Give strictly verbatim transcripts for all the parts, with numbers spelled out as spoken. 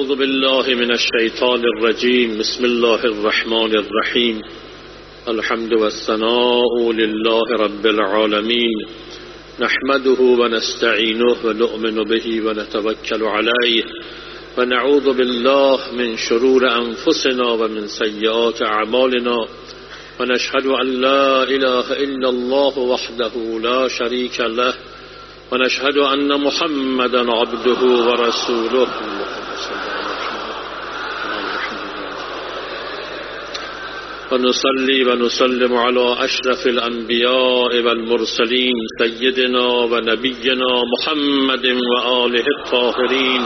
أعوذ بالله من الشيطان الرجيم. بسم الله الرحمن الرحيم. الحمد والثناء لله رب العالمين، نحمده ونستعينه ونؤمن به ونتوكل عليه، ونعوذ بالله من شرور أنفسنا ومن سيئات أعمالنا، ونشهد أن لا إله إلا الله وحده لا شريك له، ونشهد أن محمدا عبده ورسوله. ونصلي ونسلم على أشرف الأنبياء والمرسلين سيدنا ونبينا محمد وآله الطاهرين.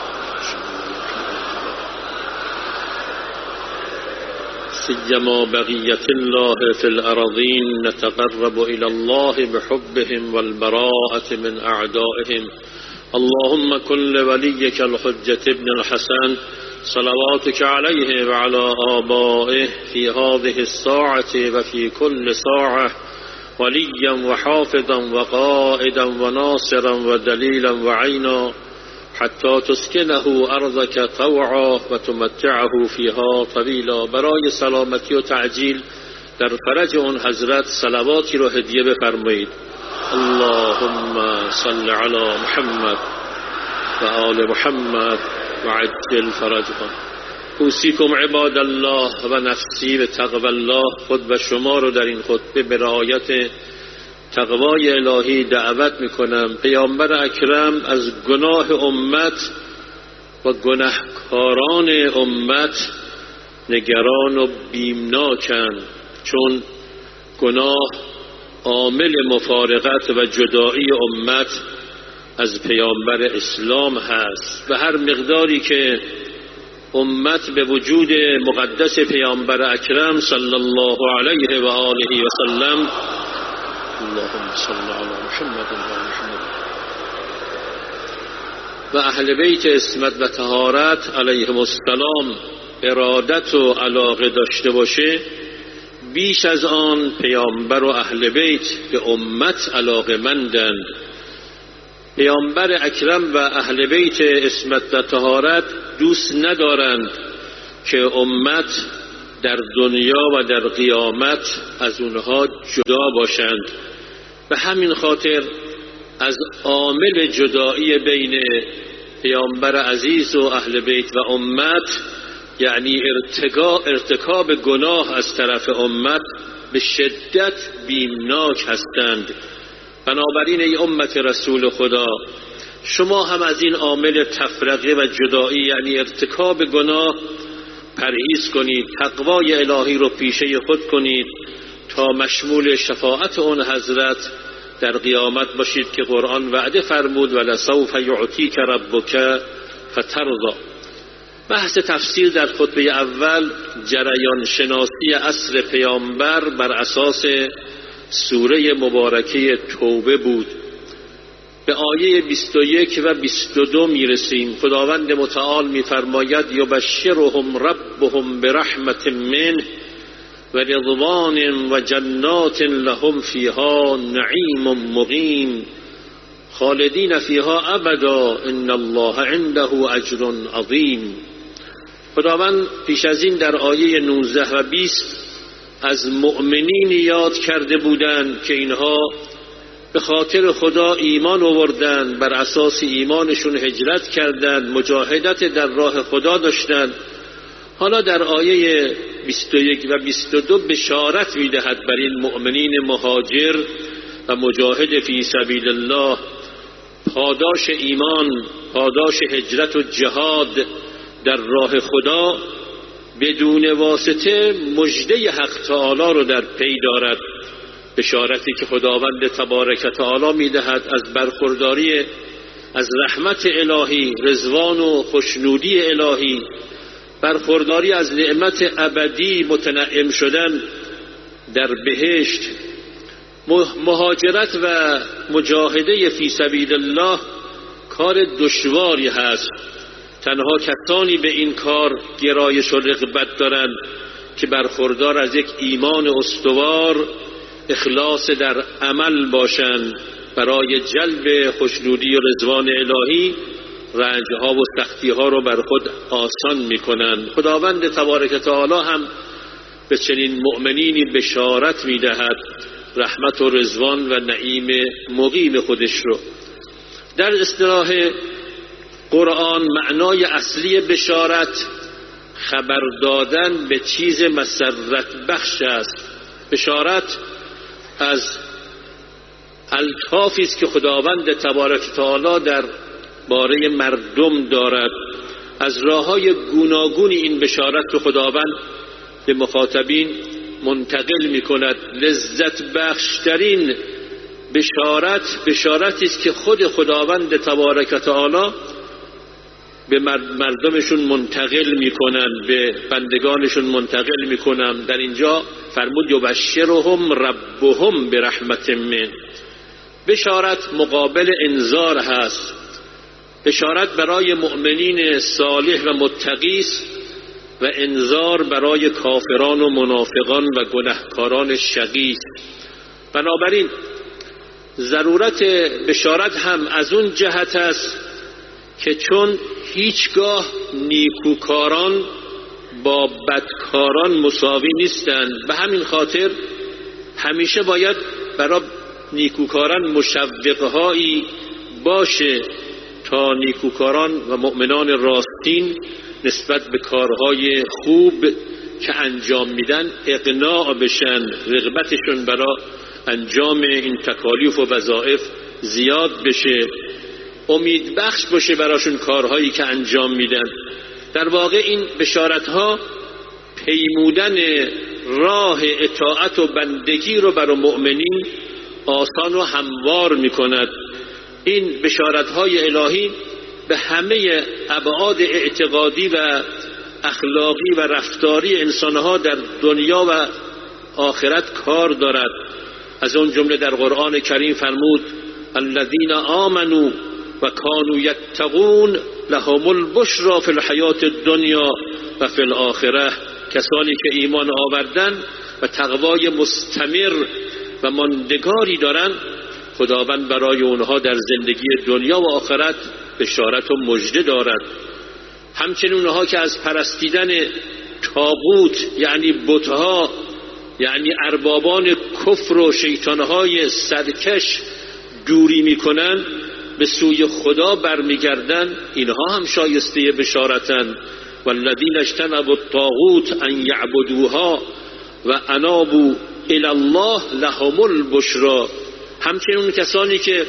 سيما بقية الله في الأراضين، نتقرب إلى الله بحبهم والبراءة من أعدائهم. اللهم كن لوليك الحجة ابن الحسن صلواتك عليه وعلى آبائه في هذه الساعة وفي كل ساعة وليا وحافظا وقائدا وناصرا ودليلا وعينا، حتى تسكنه أرضك طوعا وتمتعه فيها طویلا. برای سلامتی و تعجیل در فرج اون حضرت صلواتی رو هدیه بفرمایید. اللهم صل على محمد و آل محمد و عجل فرجهم. اوصیکم عباد الله و نفسی به تقوی الله. خود و شما رو در این خطبه به رعایت تقوای الهی دعوت میکنم. پیامبر اکرم از گناه امت و گناهکاران امت نگران و بیمناکند، چون گناه عامل مفارقت و جدایی امت از پیامبر اسلام هست و هر مقداری که امت به وجود مقدس پیامبر اکرم صلی الله علیه و آله و سلم اللهم صل علی محمد و آل محمد و اهل بیت عصمت و طهارت علیهم السلام ارادت و علاقه داشته باشه، بیش از آن پیامبر و اهل بیت به امت علاقه مندند. پیامبر اکرم و اهل بیت عصمت و طهارت دوست ندارند که امت در دنیا و در قیامت از اونها جدا باشند. به همین خاطر از عامل جدایی بین پیامبر عزیز و اهل بیت و امت، یعنی ارتکاب گناه از طرف امت، به شدت بیمناک هستند. بنابراین ای امت رسول خدا، شما هم از این عامل تفرقه و جدایی یعنی ارتکاب گناه پرهیز کنید، تقوای الهی رو پیشه خود کنید تا مشمول شفاعت اون حضرت در قیامت باشید که قرآن وعده فرمود ولسوف یعطیک ربک فترضی. بحث تفسیر در خطبه اول جریان شناسی عصر پیامبر بر اساس سوره مبارکه توبه بود. به آیه بیست و یک و بیست و دو میرسیم. خداوند متعال میفرماید یبشرهم ربهم برحمت منه و رضوان و جنات لهم فیها نعیم مقیم خالدین فیها ابدا ان الله عنده اجر عظیم. خداوند پیش از این در آیه نوزده و بیست از مؤمنین یاد کرده بودند که اینها به خاطر خدا ایمان آوردند، بر اساس ایمانشون هجرت کردند، مجاهدت در راه خدا داشتند. حالا در آیه بیست و یک و بیست و دو بشارت می‌دهد بر این مؤمنین مهاجر و مجاهد فی سبیل الله، پاداش ایمان، پاداش هجرت و جهاد در راه خدا بدون واسطه مژده حق تعالی رو در پی دارد. بشارتی که خداوند تبارک تعالی می‌دهد از برخورداری از رحمت الهی، رضوان و خوشنودی الهی، برخورداری از نعمت ابدی متنعم شدن در بهشت. مهاجرت و مجاهده فی سبیل الله کار دشواری هست. تنها کسانی به این کار گرایش و رغبت دارند که برخوردار از یک ایمان استوار، اخلاص در عمل باشند برای جلب خوشنودی و رضوان الهی رنجها و سختیها رو بر خود آسان میکنند. خداوند تبارک تعالی هم به چنین مؤمنینی بشارت میدهد رحمت و رضوان و نعیم مقیم خودش رو. در اصطلاح قرآن معنای اصلی بشارت خبر دادن به چیز مسرت بخش است. بشارت از الطافی است که خداوند تبارک تعالی در باره مردم دارد. از راههای گوناگونی این بشارت رو خداوند به مخاطبین منتقل می کند. لذت بخشترین بشارت بشارتی است که خود خداوند تبارک تعالی به مردمشون منتقل می کنند، به بندگانشون منتقل می کنند. در اینجا فرمود یبشرهم ربهم برحمت من. بشارت مقابل انذار هست. بشارت برای مؤمنین صالح و متقی است و انذار برای کافران و منافقان و گناهکاران شقی است. بنابراین ضرورت بشارت هم از اون جهت است که چون هیچگاه نیکوکاران با بدکاران مساوی نیستند، به همین خاطر همیشه باید برای نیکوکاران مشوقهایی باشه تا نیکوکاران و مؤمنان راستین نسبت به کارهای خوب که انجام میدن اقناع بشن، رغبتشون برای انجام این تکالیف و وظایف زیاد بشه، امید بخش باشه براشون کارهایی که انجام میدن. در واقع این بشارتها پیمودن راه اطاعت و بندگی رو برای مؤمنین آسان و هموار میکند. این بشارتهای الهی به همه ابعاد اعتقادی و اخلاقی و رفتاری انسانها در دنیا و آخرت کار دارد. از اون جمله در قرآن کریم فرمود الذین آمنوا و کانوا یتقون لهم البشری فی الحیات الدنیا و فی الاخره. کسانی که ایمان آوردن و تقوای مستمر و ماندگاری دارند، خداوند برای اونها در زندگی دنیا و آخرت بشارت و مژده دارد. همچنین اونها که از پرستیدن طاغوت یعنی بتها، یعنی اربابان کفر و شیطانهای سرکش دوری میکنن، به سوی خدا برمیگردن، اینها هم شایسته بشارتن. والذین اجتنبوا الطاغوت ان یعبدوها و انابوا الی الله لهم البشری. همچنین کسانی که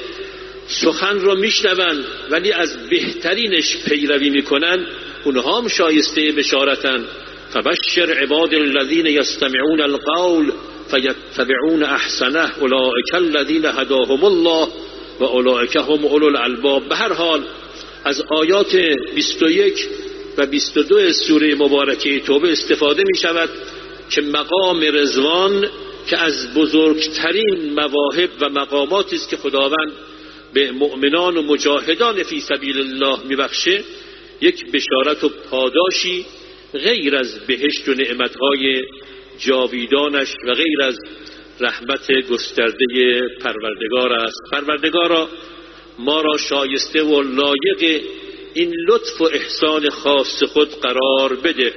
سخن را میشنوند ولی از بهترینش پیروی میکنن، اونها هم شایسته بشارتن. فبشر عباد الذین یستمعون القول فیتبعون احسنه اولئک الذین هداهم الله و اولئک هم اولو الالباب. به هر حال از آیات بیست و یک و بیست و دو سوره مبارکه توبه استفاده می شود که مقام رضوان که از بزرگترین مواهب و مقاماتی است که خداوند به مؤمنان و مجاهدان فی سبیل الله میبخشه، یک بشارت و پاداشی غیر از بهشت و نعمتهای جاویدانش و غیر از رحمت گسترده پروردگار است. پروردگارا ما را شایسته و لایق این لطف و احسان خاص خود قرار بده.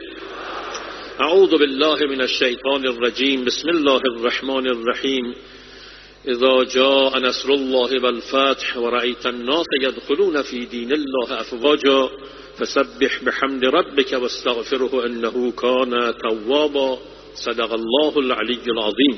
اعوذ بالله من الشیطان الرجیم. بسم الله الرحمن الرحیم. اذا جاء نصر الله والفتح ورأيت الناس يدخلون في دين الله افواجا فسبح بحمد ربك واستغفره انه كان توابا. صدق الله العلی العظیم.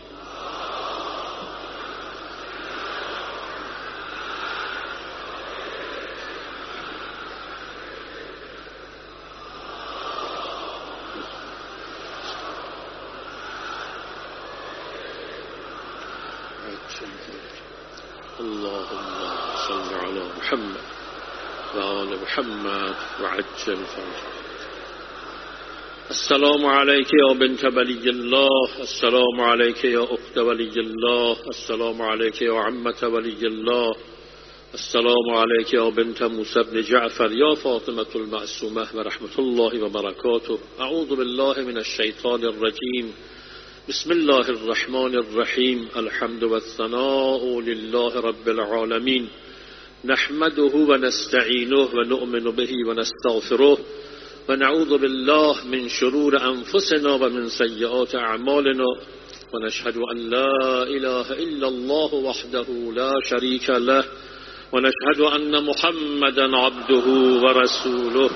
اللهم صل على محمد و آل محمد و عجل فرجه. السلام عليك يا بنت ولي الله. السلام عليك يا أخت ولي الله. السلام عليك يا عمة ولي الله. السلام عليك يا بنت موسى بن جعفر يا فاطمة المعصومة ورحمة الله وبركاته. أعوذ بالله من الشيطان الرجيم. بسم الله الرحمن الرحيم. الحمد والثناء لله رب العالمين نحمده ونستعينه ونؤمن به ونستغفره ونعوذ بالله من شرور أنفسنا ومن سيئات أعمالنا ونشهد أن لا إله إلا الله وحده لا شريك له ونشهد أن محمدا عبده ورسوله.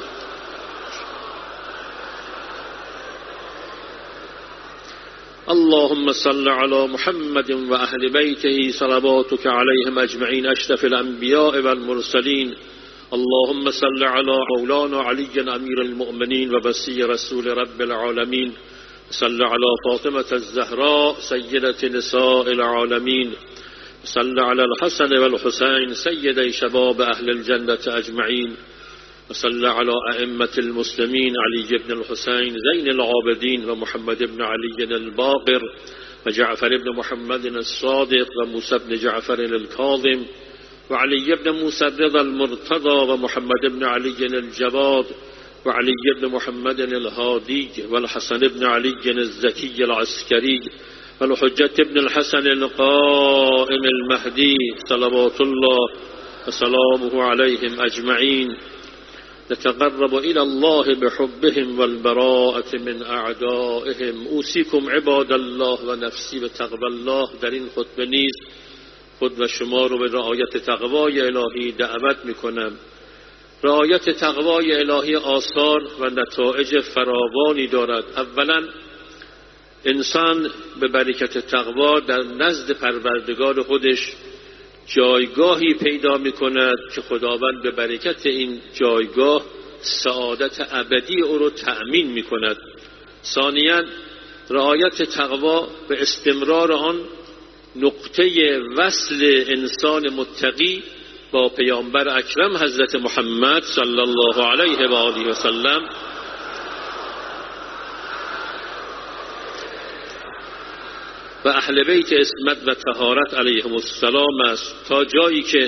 اللهم صل على محمد وأهل بيته صلواتك عليهم أجمعين أشرف الأنبياء والمرسلين. اللهم صل على مولانا علي أمير المؤمنين وبسي رسول رب العالمين. صل على فاطمة الزهراء سيدة نساء العالمين. صل على الحسن والحسين سيدي شباب أهل الجنة أجمعين. وصلى على أئمة المسلمين علي بن الحسين زين العابدين ومحمد بن علي الباقر وجعفر بن محمد الصادق وموسى بن جعفر الكاظم وعلي بن موسى الرضا المرتضى ومحمد بن علي الجواد وعلي بن محمد الهادي والحسن بن علي الزكي العسكري والحجة بن الحسن القائم المهدي صلوات الله وسلامه عليهم أجمعين. نتقرب إلى الله بحبهم والبراءة من أعدائهم. اوصیکم عباد الله و نفسی به تقوی الله. در این خطبه نیز خود و شما رو به رعایت تقوای الهی دعوت میکنم. رعایت تقوای الهی آثار و نتایج فراوانی دارد. اولا انسان به برکت تقوا در نزد پروردگار خودش جایگاهی پیدا می کند که خداوند به برکت این جایگاه سعادت ابدی او را تأمین می کند. ثانیاً رعایت تقوا به استمرار آن نقطه وصل انسان متقی با پیامبر اکرم حضرت محمد صلی الله علیه و آله و سلم و اهل بیت عصمت و طهارت علیهم السلام است، تا جایی که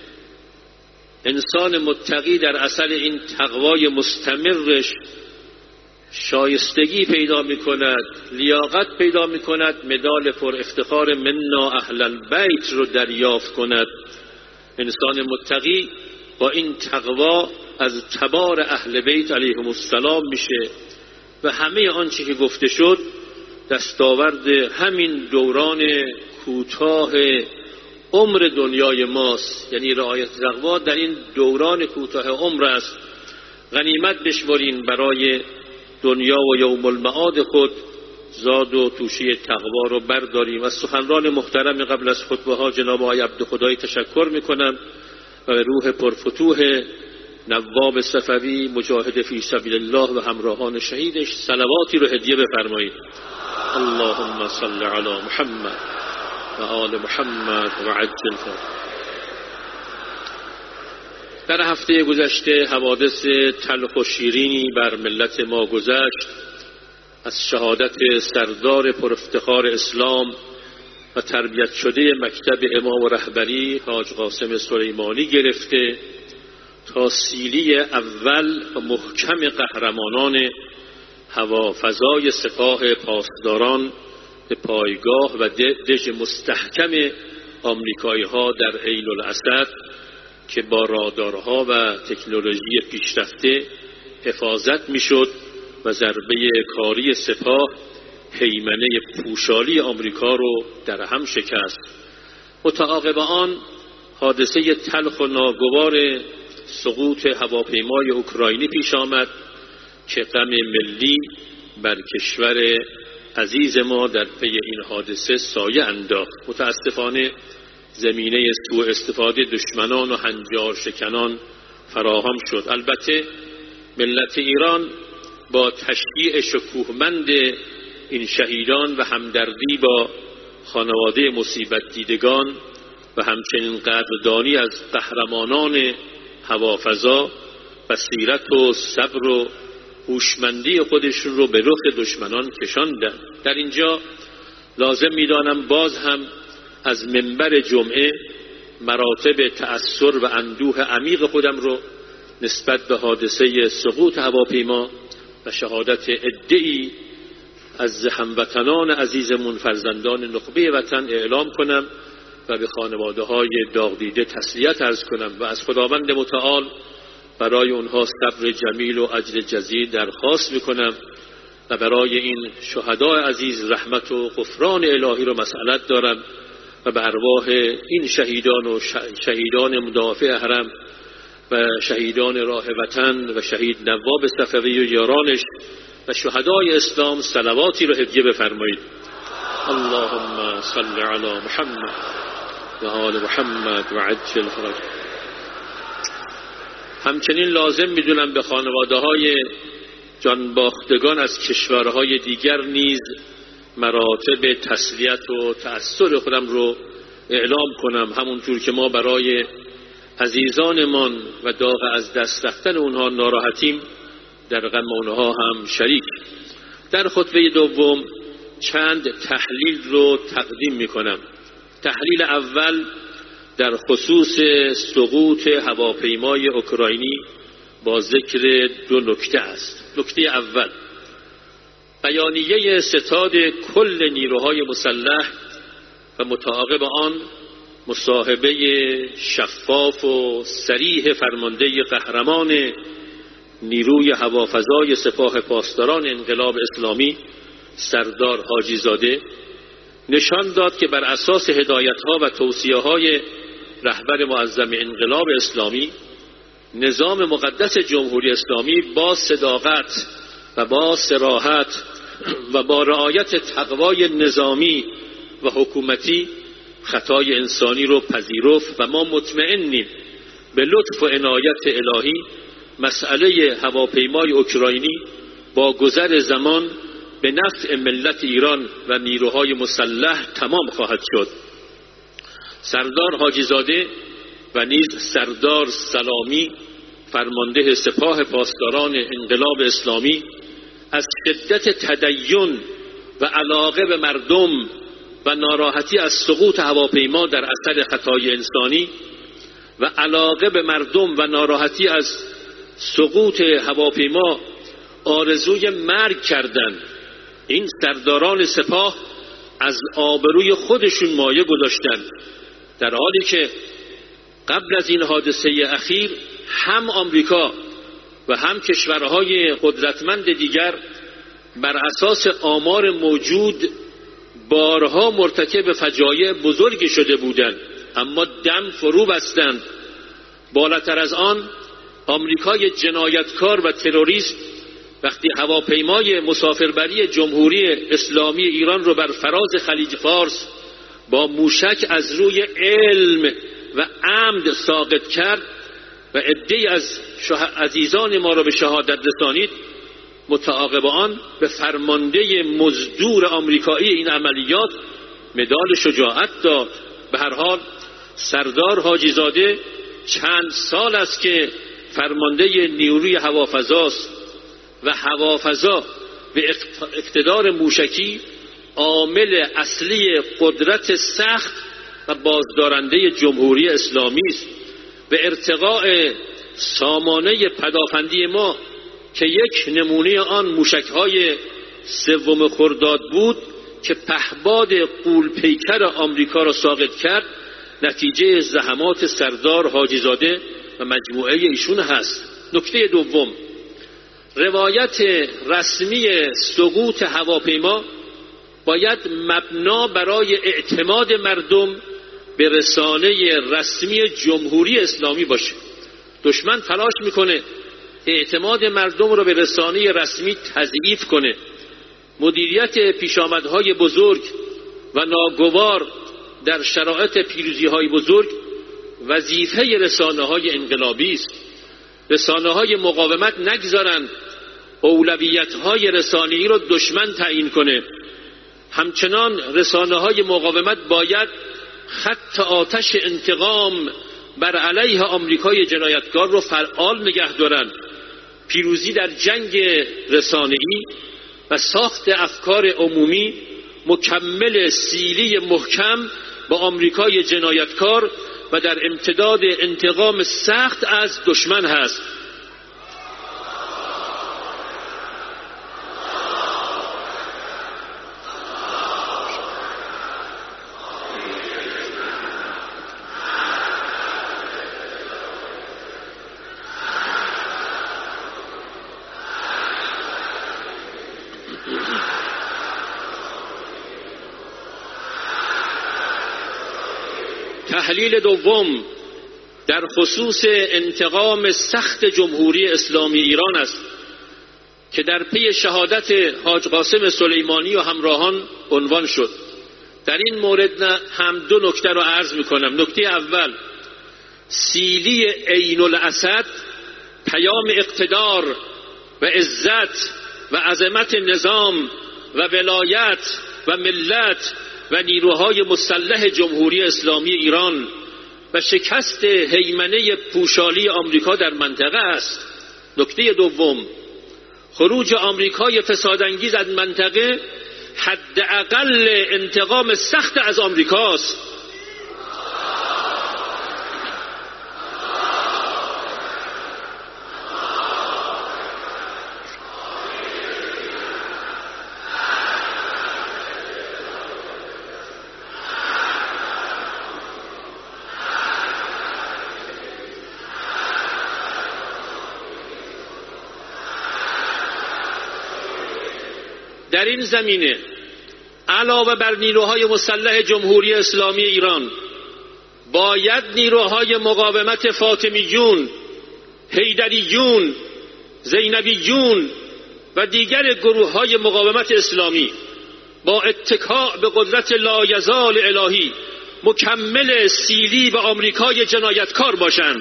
انسان متقی در اصل این تقوای مستمرش شایستگی پیدا می کند، لیاقت پیدا می کند، مدال پر افتخار منا اهل البیت رو دریافت کند. انسان متقی با این تقوا از تبار اهل بیت علیهم السلام میشه و همه آنچه که گفته شد دستاورد همین دوران کوتاه عمر دنیای ماست. یعنی رعایت تقوا در این دوران کوتاه عمر است. غنیمت بشمرین برای دنیا و یوم المعاد خود، زاد و توشه تقوا رو برداریم. از سخنران محترم قبل از خطبه ها جناب آقای عبدخدایی تشکر میکنم و به روح پرفتوح نواب صفوی مجاهد فی سبیل الله و همراهان شهیدش صلواتی رو هدیه بفرمایید. اللهم صل علی محمد و آل محمد و عجل فرج. در هفته گذشته حوادث تلخ و شیرینی بر ملت ما گذشت. از شهادت سردار پرافتخار اسلام و تربیت شده مکتب امام و رهبری حاج قاسم سلیمانی گرفته تا سیلی اول و محکم قهرمانان هوافضای سپاه پاسداران به پایگاه و دژ مستحکم آمریکایی ها در عین الاسد که با رادارها و تکنولوژی پیشرفته حفاظت میشد و ضربه کاری سپاه هیمنه پوشالی آمریکا رو در هم شکست. متعاقب آن حادثه تلخ و ناگوار سقوط هواپیمای اوکراینی پیش آمد که غم ملی بر کشور عزیز ما در پی این حادثه سایه انداخت. متاسفانه زمینه سوء استفاده دشمنان و هنجار شکنان فراهم شد. البته ملت ایران با تشییع شکوهمند این شهیدان و همدردی با خانواده مصیبت دیدگان و همچنین قدردانی از قهرمانان هوافضا بصیرت و صبر و هوشمندی خودشون رو به رخ دشمنان کشاندن. در اینجا لازم می‌دانم باز هم از منبر جمعه مراتب تأثر و اندوه عمیق خودم رو نسبت به حادثه سقوط هواپیما و شهادت عده‌ای از هموطنان عزیزمون فرزندان نخبه وطن اعلام کنم و به خانواده های داغ دیده تسلیت عرض کنم و از خداوند متعال برای اونها صبر جمیل و اجر جزیل درخواست میکنم و برای این شهدای عزیز رحمت و غفران الهی رو مسئلت دارم و به ارواح این شهیدان و شهیدان مدافع حرم و شهیدان راه وطن و شهید نواب صفوی و یارانش و شهدای اسلام صلواتی رو هدیه بفرمایید. اللهم صل علی محمد و آل محمد و عجل فرج. همچنین لازم میدونم به خانواده های جانباختگان از کشورهای دیگر نیز مراتب تسلیت و تأثیر خودم رو اعلام کنم، همونطور که ما برای عزیزانمان و داغ از دست رفتن اونها ناراحتیم در غم اونها هم شریک. در خطبه دوم چند تحلیل رو تقدیم میکنم. تحلیل اول در خصوص سقوط هواپیمای اوکراینی با ذکر دو نکته است. نکته اول، بیانیه ستاد کل نیروهای مسلح و متعاقب آن مصاحبه شفاف و صریح فرمانده قهرمان نیروی هوافضای سپاه پاسداران انقلاب اسلامی سردار حاجی زاده نشان داد که بر اساس هدایت‌ها و توصیه‌های رهبر معظم انقلاب اسلامی نظام مقدس جمهوری اسلامی با صداقت و با صراحت و با رعایت تقوای نظامی و حکومتی خطای انسانی رو پذیرفت و ما مطمئنیم به لطف و عنایت الهی مسئله هواپیمای اوکراینی با گذر زمان به نفع ملت ایران و نیروهای مسلح تمام خواهد شد. سردار حاجی زاده و نیز سردار سلامی فرمانده سپاه پاسداران انقلاب اسلامی از شدت تدین و علاقه به مردم و ناراحتی از سقوط هواپیما در اثر خطای انسانی و علاقه به مردم و ناراحتی از سقوط هواپیما آرزوی مرگ کردند. این سرداران سپاه از آبروی خودشون مایه گذاشتند، در حالی که قبل از این حادثه اخیر هم آمریکا و هم کشورهای قدرتمند دیگر بر اساس آمار موجود بارها مرتکب فجایع بزرگی شده بودند، اما دم فرو بستند. بالاتر از آن آمریکای جنایتکار و تروریست وقتی هواپیمای مسافربری جمهوری اسلامی ایران رو بر فراز خلیج فارس با موشک از روی علم و عمد ساقط کرد و عده‌ای از عزیزان ما را به شهادت رسانید، متعاقب آن به فرمانده مزدور آمریکایی این عملیات مدال شجاعت داد. به هر حال سردار حاجی زاده چند سال است که فرمانده نیروی هوافضاست و هوافضا به اقتدار موشکی عامل اصلی قدرت سخت و بازدارنده جمهوری اسلامی است. به ارتقاء سامانه پدافندی ما که یک نمونه آن موشک‌های سوم خرداد بود که پهباد غول پیکر آمریکا را ساقط کرد، نتیجه زحمات سردار حاجی زاده و مجموعه ایشون هست. نکته دوم، روایت رسمی سقوط هواپیما باید مبنا برای اعتماد مردم به رسانه رسمی جمهوری اسلامی باشه. دشمن تلاش میکنه اعتماد مردم رو به رسانه رسمی تضعیف کنه. مدیریت پیشامدهای بزرگ و ناگوار در شرایط پیروزی‌های بزرگ وظیفه رسانه‌های انقلابی است. رسانه‌های مقاومت نگذارند اولویت‌های رسانه‌ای رو دشمن تعیین کنه. همچنان رسانه‌های مقاومت باید خط آتش انتقام بر علیه آمریکای جنایتکار رو فعال نگه دارند. پیروزی در جنگ رسانه‌ای و ساخت افکار عمومی مکمل سیلی محکم با آمریکای جنایتکار و در امتداد انتقام سخت از دشمن هست. تحلیل دوم در خصوص انتقام سخت جمهوری اسلامی ایران است که در پی شهادت حاج قاسم سلیمانی و همراهان عنوان شد. در این مورد هم دو نکته رو عرض میکنم. نکته اول، سیلی عین الاسد پیام اقتدار و عزت و عظمت نظام و ولایت و ملت و نیروهای مسلح جمهوری اسلامی ایران و شکست هیمنه پوشالی آمریکا در منطقه است. نکته دوم، خروج آمریکای فسادانگیز از منطقه حداقل انتقام سخت از آمریکاست. در این زمینه علاوه بر نیروهای مسلح جمهوری اسلامی ایران باید نیروهای مقاومت فاطمیون، حیدریون، زینبیون و دیگر گروههای مقاومت اسلامی با اتکاء به قدرت لایزال الهی مکمل سیلی به آمریکای جنایتکار باشند.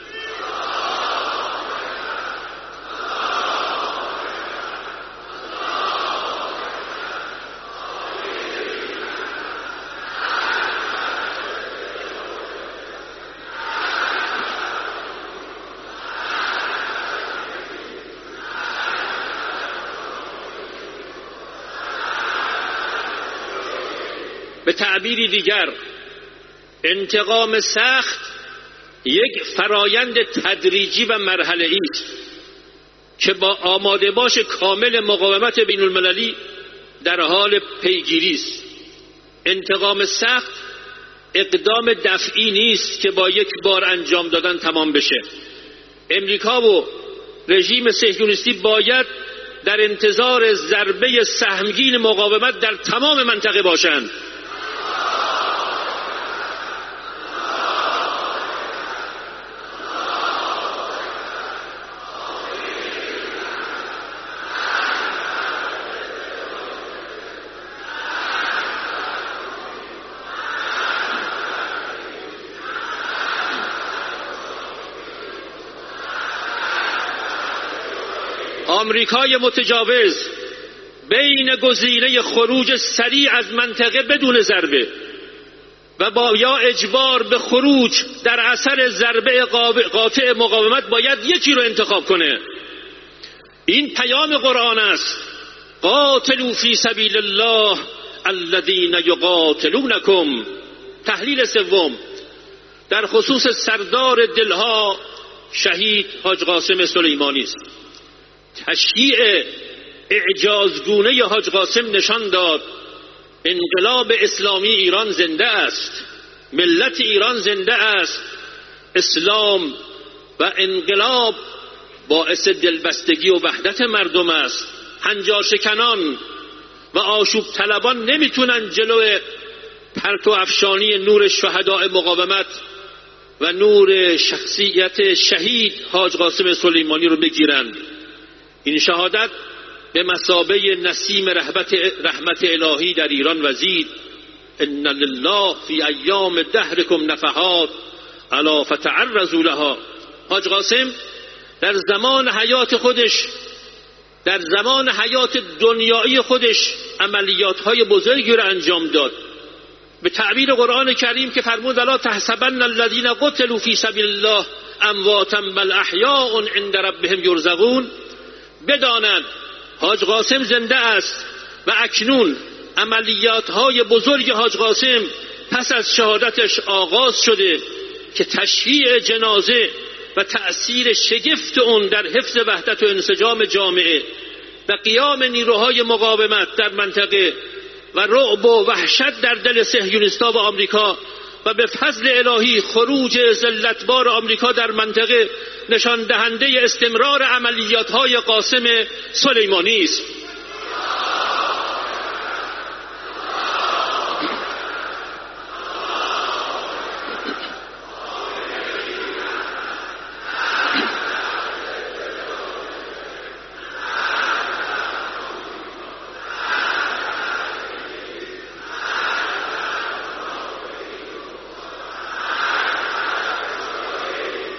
به تعبیری دیگر، انتقام سخت یک فرایند تدریجی و مرحله‌ای است که با آماده باش کامل مقاومت بین المللی در حال پیگیری است. انتقام سخت اقدام دفعی نیست که با یک بار انجام دادن تمام بشه. امریکا و رژیم صهیونیستی باید در انتظار ضربه سهمگین مقاومت در تمام منطقه باشند. آمریکای متجاوز بین گزینه خروج سریع از منطقه بدون ضربه و با یا اجبار به خروج در اثر ضربه قاطع مقاومت باید یکی رو انتخاب کنه. این پیام قرآن است: قاتلوا فی سبیل الله الذین یقاتلونکم. تحلیل سوم در خصوص سردار دلها شهید حاج قاسم سلیمانی است. تشییع اعجازگونه حاج قاسم نشان داد انقلاب اسلامی ایران زنده است، ملت ایران زنده است. اسلام و انقلاب باعث دلبستگی و وحدت مردم است. هنجارشکنان و آشوب طلبان نمیتونن جلو پرتو افشانی نور شهداء مقاومت و نور شخصیت شهید حاج قاسم سلیمانی رو بگیرند. این شهادت به مثابه نسیم رحمت, رحمت الهی در ایران وزید. ان لله فی ایام دهرکم نفحات الا فتعرضوا لها. حاج قاسم در زمان حیات خودش در زمان حیات دنیایی خودش عملیات‌های بزرگی را انجام داد. به تعبیر قرآن کریم که فرمود الا تحسبن الذین قتلوا فی سبیل الله امواتا بل احیاء عند ربهم یرزقون. بدانند حاج قاسم زنده است و اکنون عملیات‌های بزرگ حاج قاسم پس از شهادتش آغاز شده که تشییع جنازه و تأثیر شگفت اون در حفظ وحدت و انسجام جامعه و قیام نیروهای مقاومت در منطقه و رعب و وحشت در دل صهیونیست‌ها و آمریکا و به فضل الهی خروج ذلتبار آمریکا در منطقه نشان دهنده استمرار عملیات‌های قاسم سلیمانی است.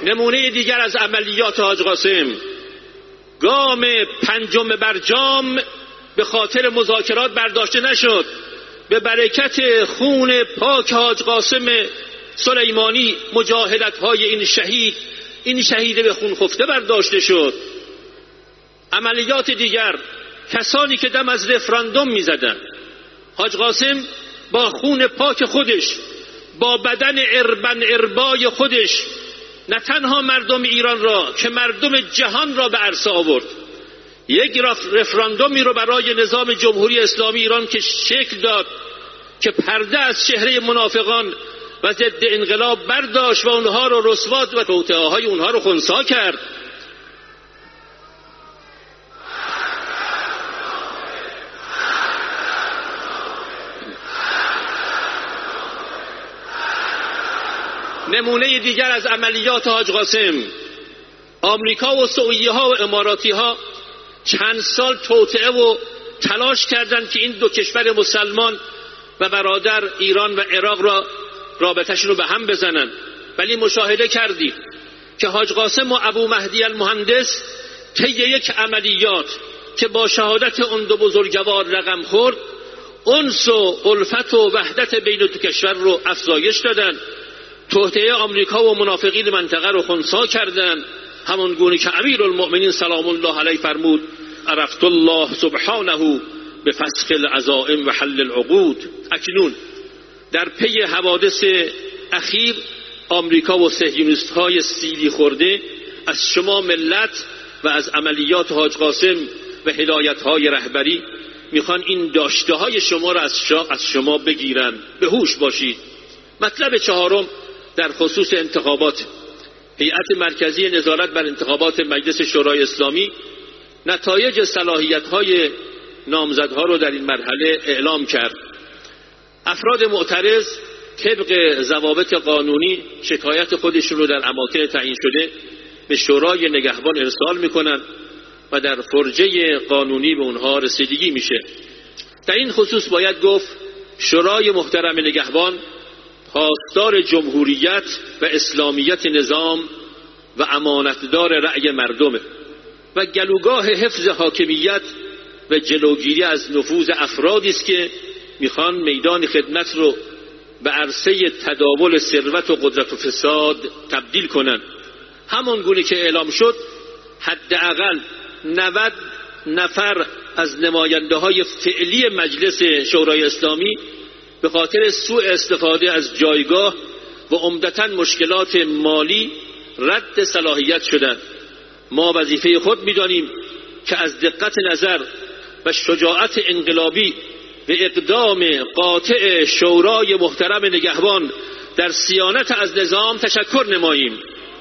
نمونه دیگر از عملیات حاج قاسم، گام پنجم برجام به خاطر مذاکرات برداشته نشد. به برکت خون پاک حاج قاسم سلیمانی مجاهدت‌های این شهید، این شهید به خون خفته برداشته شد. عملیات دیگر، کسانی که دم از رفراندوم می‌زدند، حاج قاسم با خون پاک خودش، با بدن اربن اربای خودش، نه تنها مردم ایران را که مردم جهان را به عرصه آورد. یک رفراندومی رو برای نظام جمهوری اسلامی ایران که شکل داد، که پرده از چهره منافقان و ضد انقلاب برداشت و اونها رو رسوا و توطئه‌های اونها رو خنثی کرد. نمونه دیگر از عملیات حاج قاسم، آمریکا و سعودی ها و اماراتی ها چند سال توطئه و تلاش کردند که این دو کشور مسلمان و برادر ایران و عراق را رابطه‌شون رو به هم بزنن، ولی مشاهده کردید که حاج قاسم و ابو مهدی المهندس طی یک عملیات که با شهادت اون دو بزرگوار رقم خورد، انس و الفت و وحدت بین دو کشور رو افزایش دادن، توطئه آمریکا و منافقین منطقه رو خنثی کردند، همون گونه که امیرالمؤمنین سلام الله علیه فرمود عرفت الله سبحانه به فسخ العزائم و حل العقود. اکنون در پی حوادث اخیر آمریکا و صهیونیست های سیلی خورده از شما ملت و از عملیات حاج قاسم و هدایت های رهبری میخوان این داشته های شما را از شما بگیرن. به هوش باشید. مطلب چهارم در خصوص انتخابات، هیئت مرکزی نظارت بر انتخابات مجلس شورای اسلامی نتایج صلاحیت‌های نامزدها رو در این مرحله اعلام کرد. افراد معترض طبق ضوابط قانونی شکایت خودشون رو در اماکن تعیین شده به شورای نگهبان ارسال میکنن و در فرجه قانونی به اونها رسیدگی میشه. در این خصوص باید گفت شورای محترم نگهبان پاسدار جمهوریت و اسلامیت نظام و امانتدار رأی مردمه و گلوگاه حفظ حاکمیت و جلوگیری از نفوذ افرادی است که میخوان میدان خدمت رو به عرصه تداول ثروت و قدرت و فساد تبدیل کنن. همون گونه که اعلام شد حداقل نود نفر از نماینده های فعلی مجلس شورای اسلامی به خاطر سوء استفاده از جایگاه و عمدتاً مشکلات مالی رد صلاحیت شدند. ما وظیفه خود می‌دانیم که از دقت نظر و شجاعت انقلابی و اقدام قاطع شورای محترم نگهبان در صیانت از نظام تشکر نماییم.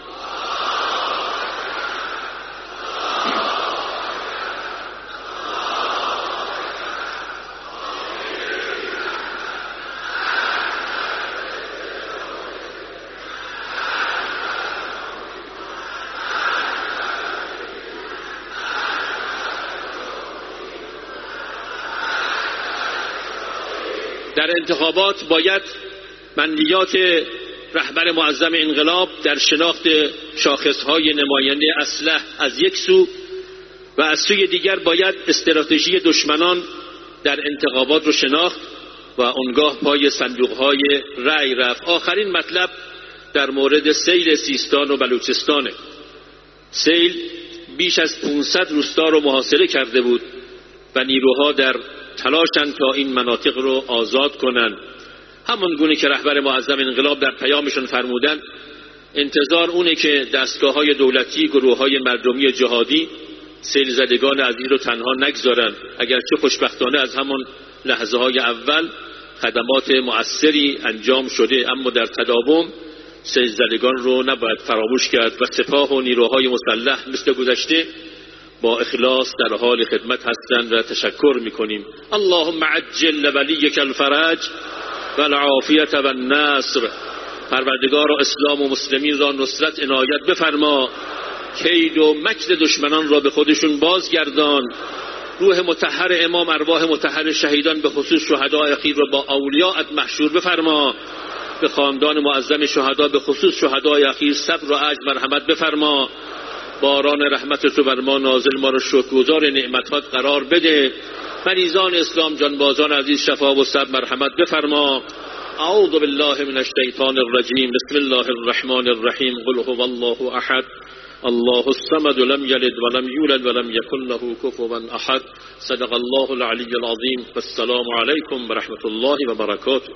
در انتخابات باید منویات رهبر معظم انقلاب در شناخت شاخصهای نماینده اصلح از یک سو و از سوی دیگر باید استراتژی دشمنان در انتخابات رو شناخت و اونگاه پای صندوقهای رأی رفت. آخرین مطلب در مورد سیل سیستان و بلوچستانه. سیل بیش از پانصد روستا رو محاصره کرده بود و نیروها در تلاشن تا این مناطق رو آزاد کنن. همون گونه که رهبر معظم انقلاب در پیامشون فرمودن انتظار اونه که دستگاه‌های دولتی، گروه‌های مردمی جهادی سیل زدگان عزیز رو تنها نگذارن. اگرچه خوشبختانه از همون لحظه های اول خدمات مؤثری انجام شده، اما در تداوم سیل زدگان رو نباید فراموش کرد و سپاه و نیروهای مسلح مثل گذشته با اخلاص در حال خدمت هستند و تشکر میکنیم. اللهم عجل لولیک الفرج و العافیت و النصر. پروردگار و اسلام و مسلمین را نصرت عنایت بفرما، کید و مکر دشمنان را به خودشون بازگردان. روح مطهر امام، ارواح مطهر شهیدان به خصوص شهدای اخیر را با اولیاءت محشور بفرما به خاندان معظم شهدا به خصوص شهدای اخیر صبر و عجز مرحمت بفرما. باران رحمت تو بر ما نازل، ما رو شکرگزار نعمتات قرار بده. مریضان اسلام جانبازان عزیز شفا و صبر مرحمت بفرما. اعوذ بالله من الشیطان الرجیم. بسم الله الرحمن الرحیم. قل هو الله احد الله الصمد لم يلد ولم يولد ولم يكن له كفوا احد. صدق الله العلی العظیم. والسلام علیکم و رحمت الله و برکاته.